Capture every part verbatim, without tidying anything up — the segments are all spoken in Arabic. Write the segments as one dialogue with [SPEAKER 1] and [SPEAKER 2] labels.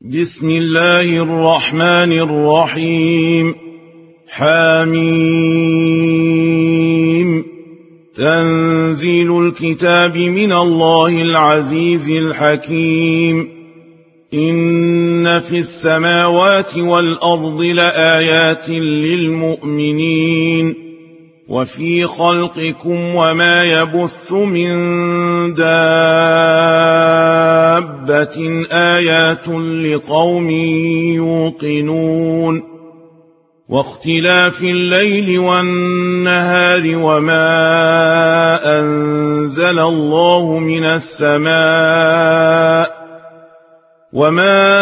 [SPEAKER 1] بسم الله الرحمن الرحيم. حميم. تنزيل الكتاب من الله العزيز الحكيم. إن في السماوات والأرض لآيات للمؤمنين وفي خلقكم وما يبث من دابة آيات لقوم يوقنون واختلاف الليل والنهار وما أنزل الله من السماء وما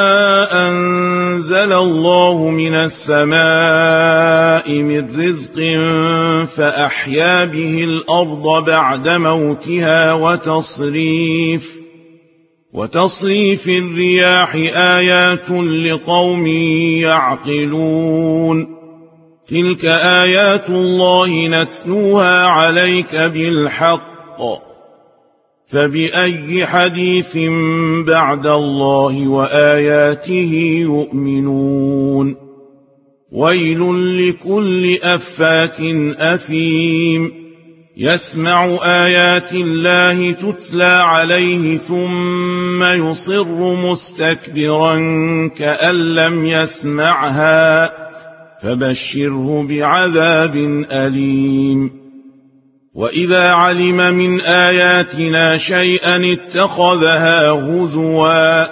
[SPEAKER 1] أنزل الله من السماء من رزق فأحيا به الأرض بعد موتها وتصريف وتصريف الرياح آيات لقوم يعقلون تلك آيات الله نتلوها عليك بالحق فبأي حديث بعد الله وآياته يؤمنون ويل لكل أفاك أثيم يسمع آيات الله تتلى عليه ثم يصر مستكبرا كأن لم يسمعها فبشره بعذاب أليم وإذا علم من آياتنا شيئا اتخذها هزوا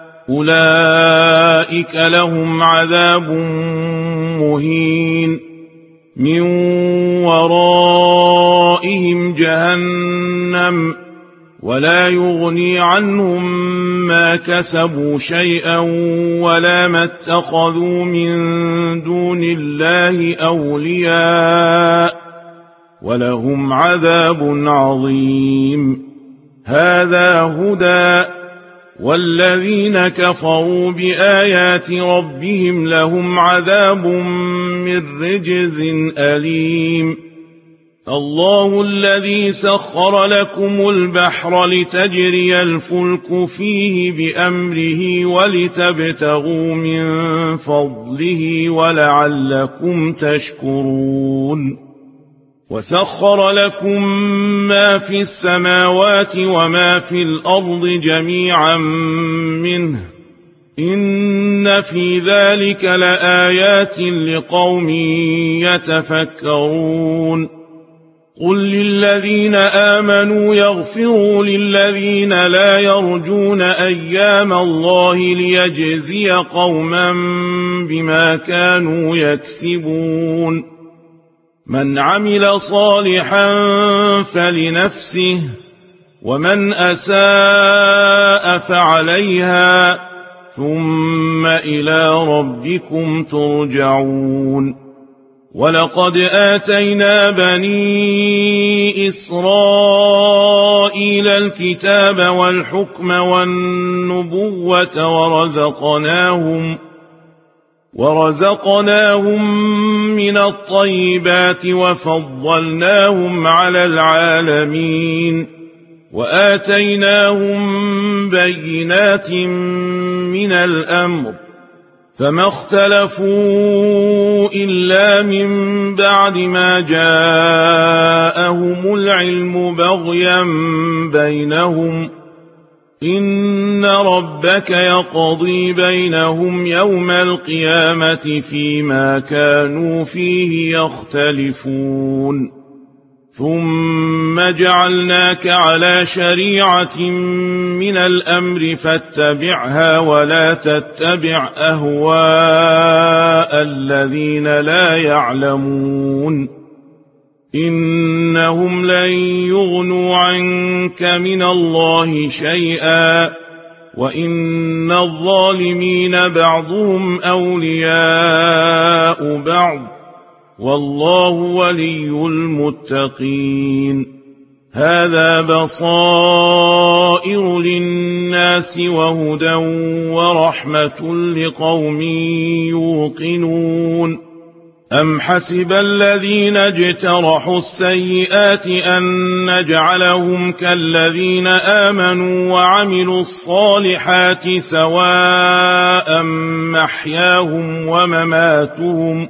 [SPEAKER 1] أولئك لهم عذاب مهين من ورائهم جهنم ولا يغني عنهم ما كسبوا شيئا ولا ما اتخذوا من دون الله أولياء ولهم عذاب عظيم هذا هدى والذين كفروا بآيات ربهم لهم عذاب من رجز أليم الله الذي سخر لكم البحر لتجري الفلك فيه بأمره ولتبتغوا من فضله ولعلكم تشكرون وسخر لكم ما في السماوات وما في الأرض جميعا منه إن في ذلك لآيات لقوم يتفكرون قل للذين آمنوا يغفروا للذين لا يرجون أيام الله ليجزي قوما بما كانوا يكسبون من عمل صالحا فلنفسه ومن أساء فعليها ثم إلى ربكم ترجعون ولقد آتينا بني إسرائيل الكتاب والحكم والنبوة ورزقناهم ورزقناهم من الطيبات وفضلناهم على العالمين وآتيناهم بينات من الأمر فما اختلفوا إلا من بعد ما جاءهم العلم بغيا بينهم إن ربك يقضي بينهم يوم القيامة فيما كانوا فيه يختلفون ثم جعلناك على شريعة من الأمر فاتبعها ولا تتبع أهواء الذين لا يعلمون إنهم لن يغنوا عنك من الله شيئا وإن الظالمين بعضهم أولياء بعض والله ولي المتقين هذا بصائر للناس وهدى ورحمة لقوم يوقنون أم حسب الذين اجترحوا السيئات أن نجعلهم كالذين آمنوا وعملوا الصالحات سواء محياهم ومماتهم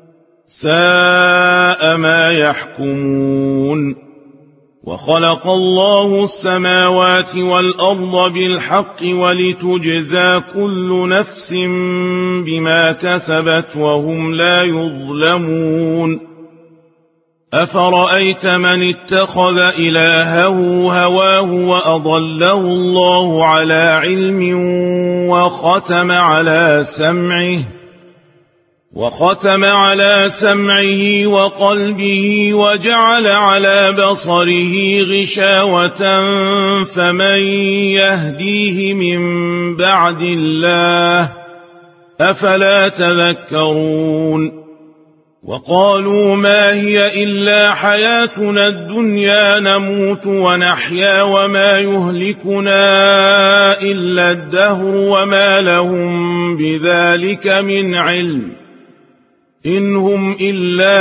[SPEAKER 1] ساء ما يحكمون وخلق الله السماوات والأرض بالحق ولتجزى كل نفس بما كسبت وهم لا يظلمون أفرأيت من اتخذ إلهه هواه وأضله الله على علم وختم على سمعه وختم على سمعه وقلبه وجعل على بصره غشاوة فمن يهديه من بعد الله أفلا تذكرون وقالوا ما هي إلا حياتنا الدنيا نموت ونحيا وما يهلكنا إلا الدهر وما لهم بذلك من علم إن هم إلا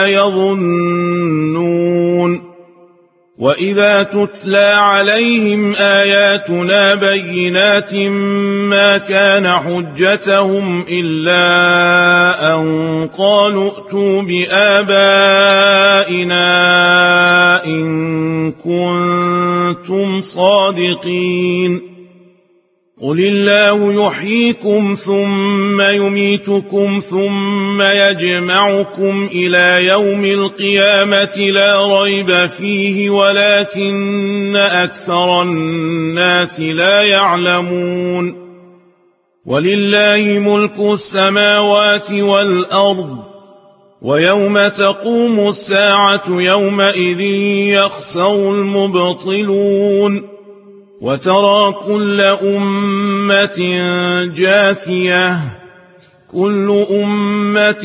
[SPEAKER 1] يظنون وإذا تتلى عليهم آياتنا بينات ما كان حجتهم إلا أن قالوا ائتوا بآبائنا إن كنتم صادقين قل الله يحييكم ثم يميتكم ثم يجمعكم إلى يوم القيامة لا ريب فيه ولكن أكثر الناس لا يعلمون ولله ملك السماوات والأرض ويوم تقوم الساعة يومئذ يخسر المبطلون وترى كل أمة جاثية كل أمة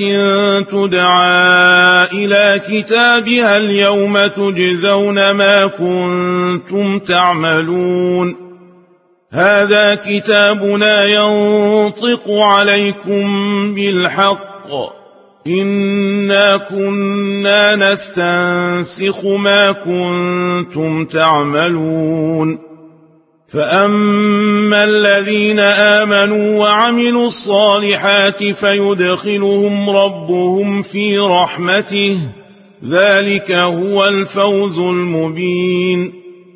[SPEAKER 1] تدعى إلى كتابها اليوم تجزون ما كنتم تعملون هذا كتابنا ينطق عليكم بالحق إنا كنا نستنسخ ما كنتم تعملون فأما الذين آمنوا وعملوا الصالحات فيدخلهم ربهم في رحمته ذلك هو الفوز المبين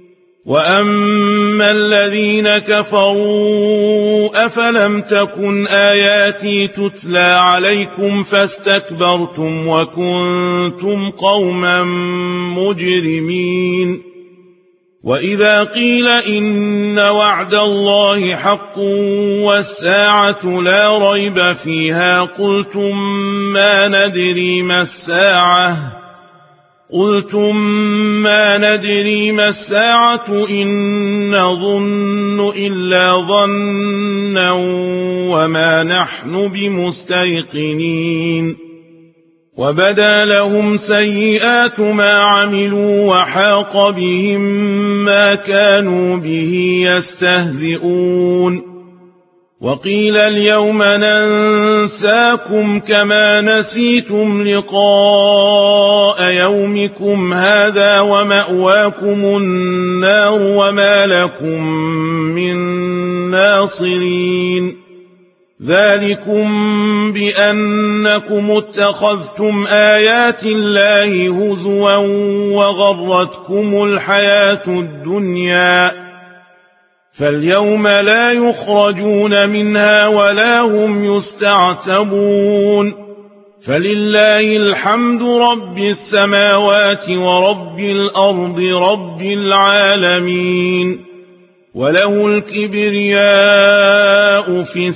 [SPEAKER 1] وأما الذين كفروا أفلم تكن آياتي تتلى عليكم فاستكبرتم وكنتم قوما مجرمين وإذا قيل إن وعد الله حق والساعة لا ريب فيها قلتم ما ندري ما الساعة قلتم ما ندري ما الساعة إن نظن إلا ظنا وما نحن بمستيقنين وبدا لهم سيئات ما عملوا وحاق بهم ما كانوا به يستهزئون وقيل اليوم ننساكم كما نسيتم لقاء يومكم هذا ومأواكم النار وما لكم من ناصرين ذلكم بأنكم اتخذتم آيات الله هزوا وغرتكم الحياة الدنيا فاليوم لا يخرجون منها ولا هم يستعتبون فلله الحمد رب السماوات ورب الأرض رب العالمين وله الكبرياء في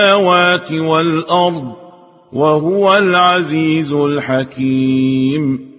[SPEAKER 1] السماوات والأرض وهو العزيز الحكيم